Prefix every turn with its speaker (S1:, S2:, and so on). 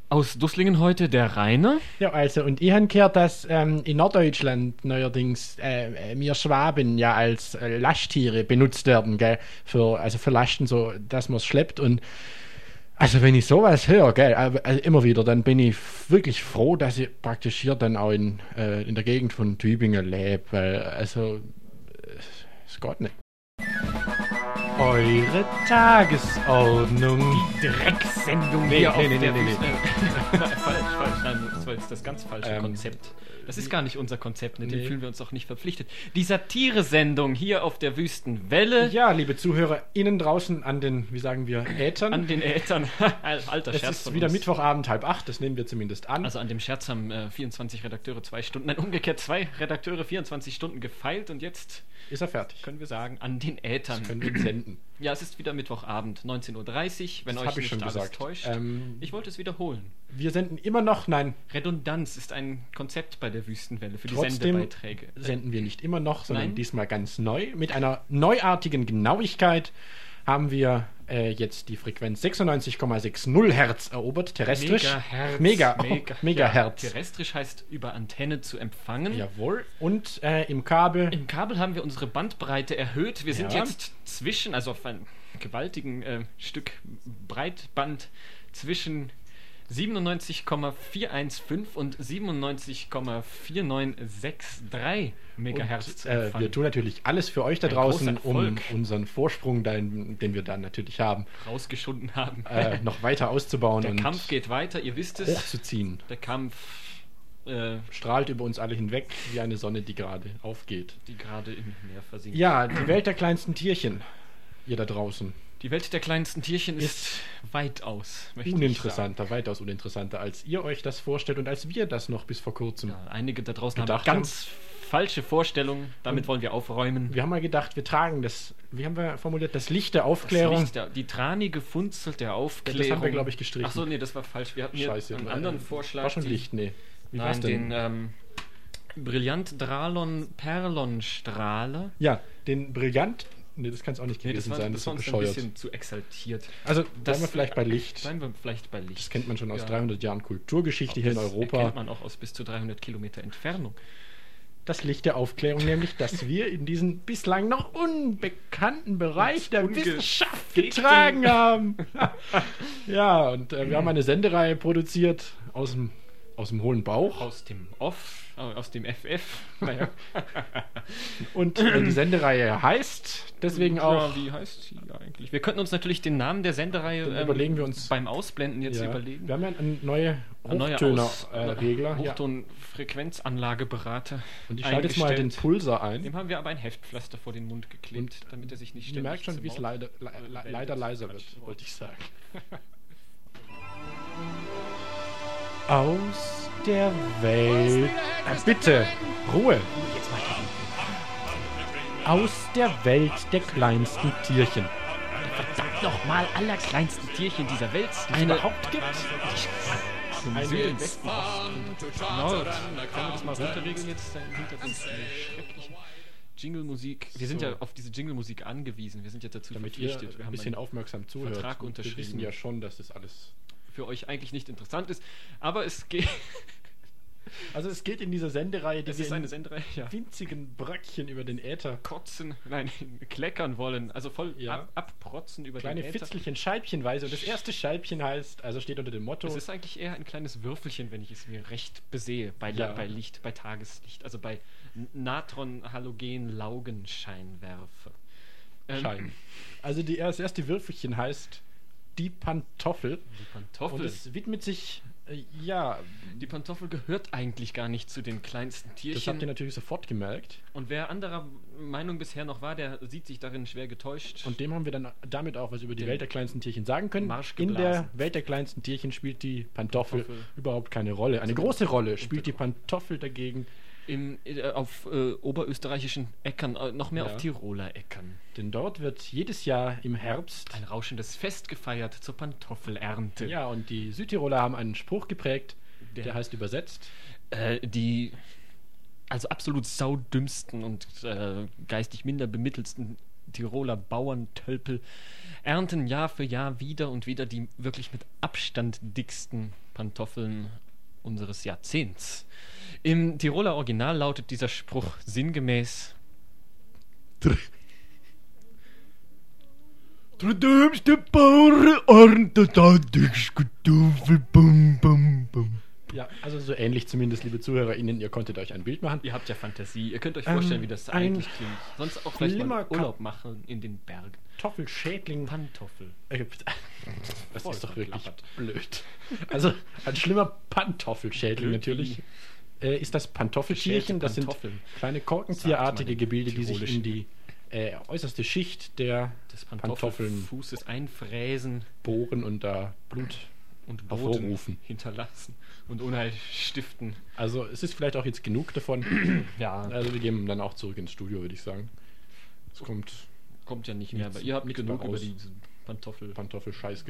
S1: Aus Dusslingen heute der Rainer.
S2: Ja, also, und ich habe gehört, dass in Norddeutschland neuerdings wir Schwaben ja als Lasttiere benutzt werden, gell? Für Lasten, so, dass man es schleppt. Und also, wenn ich sowas höre, gell, also immer wieder, dann bin ich wirklich froh, dass ich praktisch hier dann auch in der Gegend von Tübingen lebe, weil, also, es geht nicht. Eure Tagesordnung.
S1: Die Drecksendung
S2: Nee.
S1: Falsch. Nein, das war jetzt das ganz falsche Konzept. Das ist gar nicht unser Konzept, ne? Dem fühlen wir uns auch nicht verpflichtet. Die Satire-Sendung hier auf der Wüstenwelle.
S2: Ja, liebe Zuhörer, innen draußen an den, wie sagen wir, Äthern.
S1: An den Äthern. Alter
S2: Es
S1: Scherz
S2: ist
S1: von
S2: wieder
S1: uns.
S2: Mittwochabend, 7:30, das nehmen wir zumindest an.
S1: Also an dem Scherz haben 24 Redakteure 2 Stunden, nein, umgekehrt 2 Redakteure 24 Stunden gefeilt und jetzt
S2: Ist er fertig?
S1: können wir sagen, an den Äthern.
S2: Können wir ihn senden.
S1: Ja, es ist wieder Mittwochabend, 19:30 Uhr, wenn
S2: Das
S1: euch
S2: hab ich
S1: nicht
S2: schon
S1: alles
S2: gesagt.
S1: täuscht. Ich wollte es wiederholen.
S2: Wir senden immer noch, nein,
S1: Redundanz ist ein Konzept bei der Wüstenwelle für die
S2: trotzdem
S1: Sendebeiträge.
S2: senden wir nicht immer noch, sondern
S1: Nein.
S2: diesmal ganz neu. Mit einer neuartigen Genauigkeit haben wir jetzt die Frequenz 96,60 Hertz erobert, terrestrisch. Megahertz.
S1: Ja, terrestrisch heißt über Antenne zu empfangen.
S2: Jawohl. Und im Kabel.
S1: Im Kabel haben wir unsere Bandbreite erhöht. Wir sind
S2: Ja.
S1: jetzt also auf einem gewaltigen Stück Breitband zwischen 97,415 und 97,4963 Megahertz zu empfangen.
S2: Wir tun natürlich alles für euch da
S1: Ein
S2: draußen,
S1: großer
S2: um
S1: Erfolg.
S2: unseren Vorsprung, den wir dann natürlich haben,
S1: rausgeschunden haben.
S2: noch weiter auszubauen
S1: Der
S2: und
S1: Kampf geht weiter, ihr wisst es.
S2: hochzuziehen.
S1: Der Kampf,
S2: Strahlt über uns alle hinweg wie eine Sonne, die gerade aufgeht.
S1: die gerade im Meer versinkt.
S2: Ja, die Welt der kleinsten Tierchen, ihr da draußen.
S1: Die Welt der kleinsten Tierchen ist weitaus, möchte ich
S2: Uninteressanter, weitaus uninteressanter, als ihr euch das vorstellt und als wir das noch bis vor kurzem.
S1: sagen. Ja, einige da draußen haben
S2: Gedacht
S1: ganz falsche Vorstellungen. Damit wollen wir aufräumen.
S2: Wir haben mal gedacht, wir tragen das, wie haben wir formuliert, das Licht der Aufklärung.
S1: Die tranige Funzel der Aufklärung.
S2: Das haben wir, glaube ich, gestrichen.
S1: Achso, nee, das war falsch. Wir hatten hier
S2: Scheiße.
S1: einen anderen Vorschlag.
S2: War schon
S1: die-
S2: Licht, nee. Wie war's
S1: Nein,
S2: denn?
S1: den Brillant Dralon Perlonstrahler.
S2: Ja, den Brillant. Nee, das kann es auch nicht
S1: Nee,
S2: gewesen
S1: das
S2: sein,
S1: war
S2: das
S1: uns
S2: ist
S1: ein
S2: bescheuert.
S1: bisschen zu exaltiert.
S2: Also,
S1: Das-
S2: bleiben wir vielleicht bei Licht.
S1: Bleiben wir vielleicht bei Licht.
S2: Das kennt man schon aus
S1: Ja.
S2: 300 Jahren Kulturgeschichte hier in
S1: Das
S2: Europa.
S1: erkennt man auch aus bis zu 300 Kilometer Entfernung.
S2: Das Licht der Aufklärung, nämlich, dass wir in diesen bislang noch unbekannten Bereich der Wissenschaft getragen haben. Ja, und wir haben eine Sendereihe produziert aus dem hohlen Bauch.
S1: Aus dem aus dem FF. Naja.
S2: Und die Sendereihe heißt deswegen auch.
S1: Ja, wie heißt sie eigentlich? Wir könnten uns natürlich den Namen der Sendereihe
S2: Den überlegen wir uns.
S1: beim Ausblenden jetzt
S2: Ja,
S1: überlegen.
S2: wir haben ja eine neue
S1: Ein neuer
S2: Hochtöner-Regler. Ja.
S1: Hochton-Frequenzanlageberater.
S2: Und ich schalte jetzt mal den
S1: eingestellt.
S2: Pulser ein.
S1: Dem haben wir aber ein Heftpflaster vor den Mund geklebt, damit er sich nicht
S2: Ihr
S1: ständig
S2: merkt schon,
S1: zum
S2: wie es
S1: Maul-
S2: leider leiser wird,
S1: Quatsch.
S2: wollte ich sagen. Aus der Welt. Bitte, Ruhe. Aus der Welt der kleinsten Tierchen.
S1: Verdammt nochmal, allerkleinsten Tierchen dieser Welt.
S2: Die es überhaupt gibt.
S1: Zum
S2: Eine
S1: Süden,
S2: Welt.
S1: Westen, Osten. Nord. Können wir das mal runterregeln jetzt? Da im Hintergrund eine schreckliche Jingle-Musik. Wir sind ja auf diese Jingle-Musik angewiesen. Wir sind ja dazu
S2: Damit ihr
S1: verpflichtet. Wir
S2: ein
S1: haben
S2: bisschen
S1: einen
S2: aufmerksam zuhört.
S1: Vertrag
S2: Wir
S1: unterschrieben.
S2: wissen ja schon, dass das alles...
S1: für euch eigentlich nicht interessant ist. Aber es geht.
S2: Also es geht in dieser Sendereihe, die
S1: Es
S2: wir
S1: ist
S2: in
S1: eine Sendereihe, ja.
S2: winzigen Bröckchen über den Äther,
S1: Kotzen, nein, kleckern wollen. Also voll
S2: Ja.
S1: abprotzen über
S2: kleine
S1: den Äther.
S2: Fitzelchen, Scheibchenweise. Und das erste Scheibchen heißt, also steht unter dem Motto...
S1: Es ist eigentlich eher ein kleines Würfelchen, wenn ich es mir recht besehe, bei Licht, bei Tageslicht, also bei Natron-Halogen-Laugenscheinwerfer.
S2: Schein. Also das erste Würfelchen heißt die Pantoffel.
S1: Die Pantoffel.
S2: Und es widmet sich,
S1: Die Pantoffel gehört eigentlich gar nicht zu den kleinsten
S2: das habt ihr
S1: Tierchen.
S2: natürlich sofort gemerkt.
S1: Und wer anderer Meinung bisher noch war, der sieht sich darin schwer getäuscht.
S2: Und dem haben wir dann damit auch was über die
S1: Den
S2: Welt der kleinsten Tierchen sagen können.
S1: Marsch
S2: In der
S1: geblasen.
S2: Welt der kleinsten Tierchen spielt die Pantoffel
S1: Pantoffel.
S2: überhaupt keine Rolle. Eine große Rolle spielt die Pantoffel dagegen,
S1: Auf oberösterreichischen Äckern, noch mehr
S2: Ja.
S1: auf Tiroler Äckern.
S2: denn dort wird jedes Jahr im Herbst...
S1: Ein rauschendes Fest gefeiert zur Pantoffelernte.
S2: Ja, und die Südtiroler haben einen Spruch geprägt,
S1: Der-
S2: der heißt übersetzt...
S1: Die also absolut saudümmsten und geistig minder bemittelsten Tiroler Bauerntölpel ernten Jahr für Jahr wieder und wieder die wirklich mit Abstand dicksten Pantoffeln unseres Jahrzehnts. Im Tiroler Original lautet dieser Spruch sinngemäß:
S2: Der dümmste Bauer erntet Kartoffeln, bum, bum, bum. Ja, also so ähnlich zumindest, liebe ZuhörerInnen, ihr konntet euch ein Bild machen.
S1: Ihr habt ja Fantasie, ihr könnt euch vorstellen, wie das eigentlich klingt. Sonst auch vielleicht mal Urlaub machen in den Bergen.
S2: Kartoffelschädling.
S1: Pantoffel.
S2: Das ist doch wirklich blöd. Also ein schlimmer Pantoffelschädling natürlich. Ist das Pantoffeltierchen. Das sind kleine korkenzieherartige Gebilde, die sich in die äußerste Schicht des
S1: Pantoffelfußes einfräsen,
S2: bohren und da Blut
S1: und
S2: hervorrufen,
S1: hinterlassen und Unheil stiften.
S2: Also es ist vielleicht auch jetzt genug davon.
S1: Ja.
S2: Also wir gehen dann auch zurück ins Studio, würde ich sagen. Es kommt
S1: ja nicht mehr, aber ihr habt genug über diese Pantoffel-Scheiß